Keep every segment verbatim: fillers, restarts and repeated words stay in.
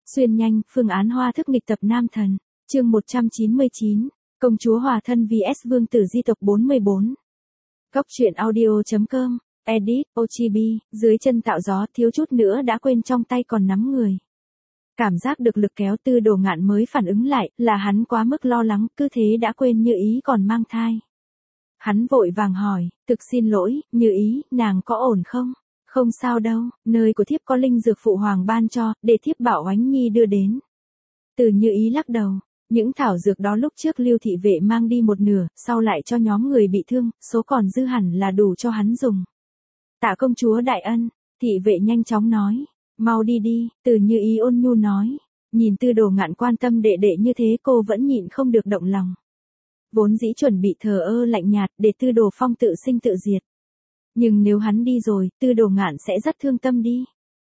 Xuyên nhanh, phương án hoa thức nghịch tập nam thần. Chương một trăm chín mươi chín, công chúa hòa thân vs vương tử di tộc bốn mươi bốn. Góc truyện audio chấm com, edit, o giê bê, dưới chân tạo gió thiếu chút nữa đã quên trong tay còn nắm người. Cảm giác được lực kéo Tư Đồ Ngạn mới phản ứng lại, là hắn quá mức lo lắng, cứ thế đã quên Như Ý còn mang thai. Hắn vội vàng hỏi, thực xin lỗi, Như Ý, nàng có ổn không? Không sao đâu, nơi của thiếp có linh dược phụ hoàng ban cho, để thiếp bảo Oánh Nhi đưa đến. Từ Như Ý lắc đầu, những thảo dược đó lúc trước Lưu thị vệ mang đi một nửa, sau lại cho nhóm người bị thương, số còn dư hẳn là đủ cho hắn dùng. Tạ công chúa đại ân, thị vệ nhanh chóng nói, mau đi đi, Từ Như Ý ôn nhu nói, nhìn Tư Đồ Ngạn quan tâm đệ đệ như thế cô vẫn nhịn không được động lòng. Vốn dĩ chuẩn bị thờ ơ lạnh nhạt để Tư Đồ Phong tự sinh tự diệt. Nhưng nếu hắn đi rồi, Tư Đồ Ngạn sẽ rất thương tâm đi.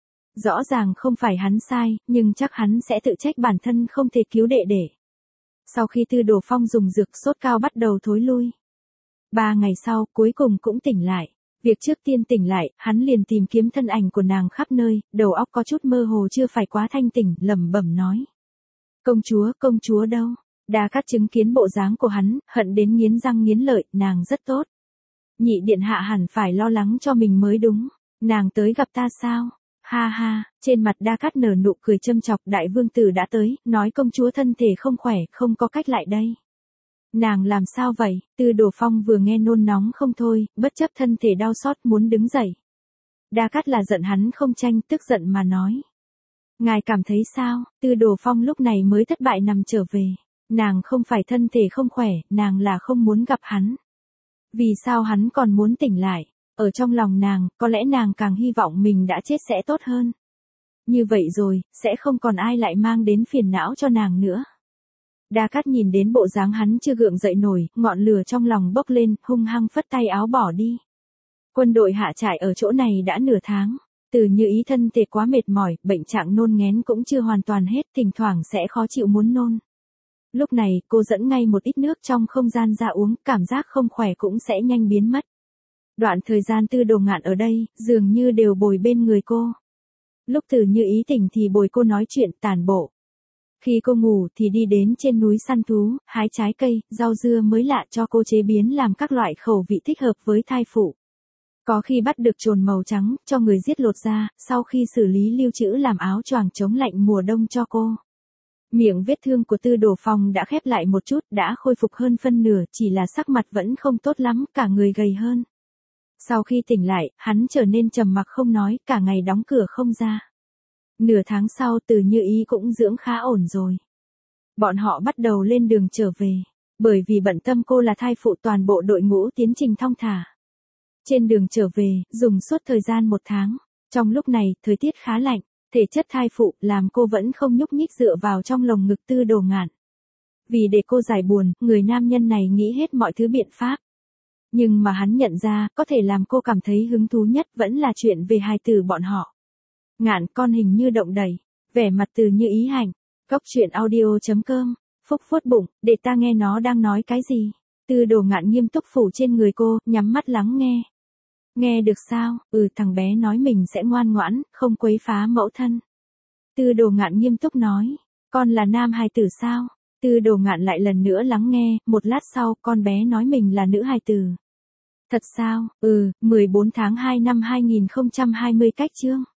Rõ ràng không phải hắn sai, nhưng chắc hắn sẽ tự trách bản thân không thể cứu đệ đệ. Sau khi Tư Đồ Phong dùng dược sốt cao bắt đầu thối lui. Ba ngày sau, cuối cùng cũng tỉnh lại. Việc trước tiên tỉnh lại, hắn liền tìm kiếm thân ảnh của nàng khắp nơi, đầu óc có chút mơ hồ chưa phải quá thanh tỉnh, lẩm bẩm nói. Công chúa, công chúa đâu? Đa Cát chứng kiến bộ dáng của hắn, hận đến nghiến răng nghiến lợi, nàng rất tốt. Nhị điện hạ hẳn phải lo lắng cho mình mới đúng. Nàng tới gặp ta sao? Ha ha, trên mặt Đa Cát nở nụ cười châm chọc, đại vương tử đã tới, nói công chúa thân thể không khỏe, không có cách lại đây. Nàng làm sao vậy? Tư Đồ Phong vừa nghe nôn nóng không thôi, bất chấp thân thể đau xót muốn đứng dậy. Đa Cát là giận hắn không tranh, tức giận mà nói. Ngài cảm thấy sao? Tư Đồ Phong lúc này mới thất bại nằm trở về. Nàng không phải thân thể không khỏe, nàng là không muốn gặp hắn. Vì sao hắn còn muốn tỉnh lại? Ở trong lòng nàng, có lẽ nàng càng hy vọng mình đã chết sẽ tốt hơn. Như vậy rồi, sẽ không còn ai lại mang đến phiền não cho nàng nữa. Đa Cát nhìn đến bộ dáng hắn chưa gượng dậy nổi, ngọn lửa trong lòng bốc lên, hung hăng phất tay áo bỏ đi. Quân đội hạ trại ở chỗ này đã nửa tháng. Từ Như Ý thân thể quá mệt mỏi, bệnh trạng nôn nghén cũng chưa hoàn toàn hết, thỉnh thoảng sẽ khó chịu muốn nôn. Lúc này, cô dẫn ngay một ít nước trong không gian ra uống, cảm giác không khỏe cũng sẽ nhanh biến mất. Đoạn thời gian Tư Đồ Ngạn ở đây, dường như đều bồi bên người cô. Lúc Từ Như Ý tỉnh thì bồi cô nói chuyện tản bộ. Khi cô ngủ thì đi đến trên núi săn thú, hái trái cây, rau dưa mới lạ cho cô chế biến làm các loại khẩu vị thích hợp với thai phụ. Có khi bắt được trồn màu trắng, cho người giết lột ra, sau khi xử lý lưu trữ làm áo choàng chống lạnh mùa đông cho cô. Miệng vết thương của Tư Đồ Phong đã khép lại một chút, đã khôi phục hơn phân nửa, chỉ là sắc mặt vẫn không tốt lắm, cả người gầy hơn. Sau khi tỉnh lại, hắn trở nên trầm mặc không nói, cả ngày đóng cửa không ra. Nửa tháng sau Từ Như Ý cũng dưỡng khá ổn rồi. Bọn họ bắt đầu lên đường trở về. Bởi vì bận tâm cô là thai phụ, toàn bộ đội ngũ tiến trình thong thả. Trên đường trở về, dùng suốt thời gian một tháng. Trong lúc này, thời tiết khá lạnh. Thể chất thai phụ làm cô vẫn không nhúc nhích dựa vào trong lồng ngực Tư Đồ Ngạn. Vì để cô giải buồn, người nam nhân này nghĩ hết mọi thứ biện pháp. Nhưng mà hắn nhận ra, có thể làm cô cảm thấy hứng thú nhất vẫn là chuyện về hài tử bọn họ. Ngạn, con hình như động đẩy. Vẻ mặt Từ Như Ý hạnh. Góc truyện audio chấm com. Phúc vuốt bụng, để ta nghe nó đang nói cái gì. Tư Đồ Ngạn nghiêm túc phủ trên người cô, nhắm mắt lắng nghe. Nghe được sao? Ừ, thằng bé nói mình sẽ ngoan ngoãn, không quấy phá mẫu thân. Tư Đồ Ngạn nghiêm túc nói. Con là nam hài tử sao? Tư Đồ Ngạn lại lần nữa lắng nghe, một lát sau, con bé nói mình là nữ hài tử. Thật sao? Ừ, mười bốn tháng hai năm hai nghìn không trăm hai mươi cách chương.